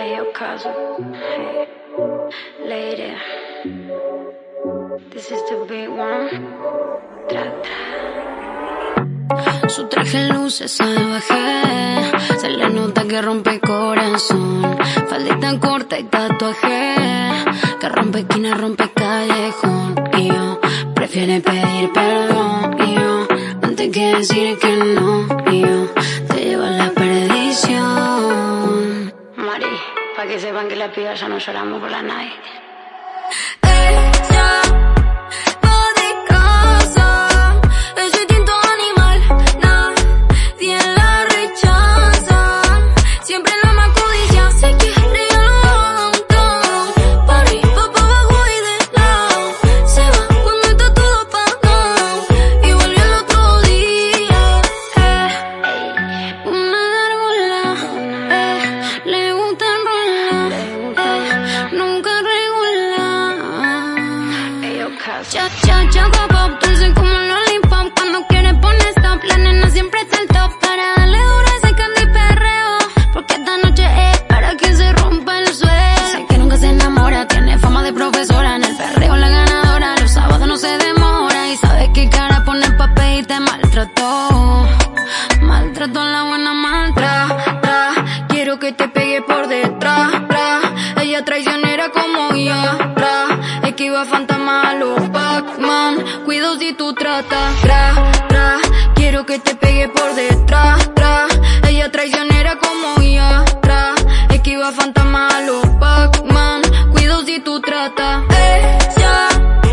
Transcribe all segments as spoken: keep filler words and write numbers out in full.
Ayo, Kazu. Hey. Lady. This is the big one. Tra, tra. Su traje luce salvaje, se le nota que rompe corazón. Faldita corta y tatuaje, que rompe esquina, rompe callejón. Y yo prefiere pedir perdón, y yo antes que decir que no, y yo te llevo a la perdición. Mari, pa' que sepan que las pibas ya no lloramos por la night. Cha, cha, cha, pop, pop, dulce como un lollipop. Cuando quiere poner stop, la nena siempre está al top. Para darle duro a ese candy perreo, porque esta noche es para que se rompa el suelo. Sé que nunca se enamora, tiene fama de profesora. En el perreo la ganadora, los sábados no se demora. Y sabes qué cara poner pa' pedirte maltrato. Maltrato la buena mantra, tra. Quiero que te pegue por detrás, tra. Ella traicionera como yo, tra. Esquiva fantasma a los Pac-Man, cuido si tú tratas, tra, tra. Quiero que te pegue por detrás, tra. Ella traicionera como yo, tra. Esquiva fantasma a los Pac-Man, cuido si tú tratas. Ella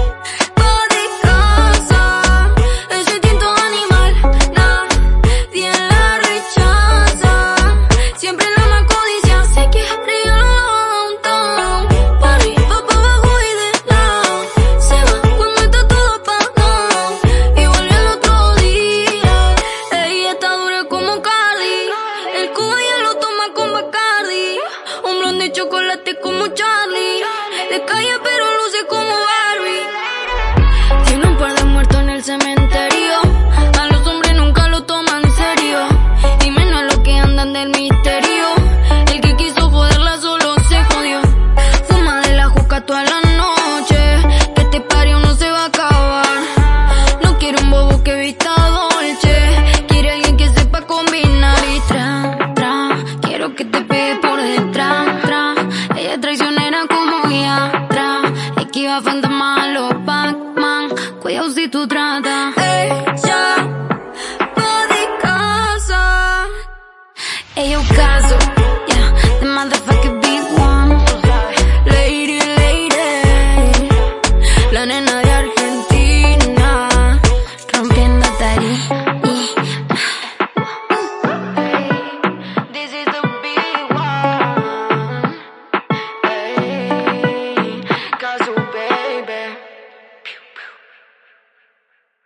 chocolate como Charlie, de calle pero luce como Barbie. Tiene un par de muertos en el cementerio, a los hombres nunca lo toman serio, y menos a los que andan del misterio. El que quiso joderla solo se jodió. Fuma de la juca toda la noche, que este pario no se va a acabar. No quiere un bobo que vista dolce, quiere alguien que sepa combinar. Y tra, tra, quiero que te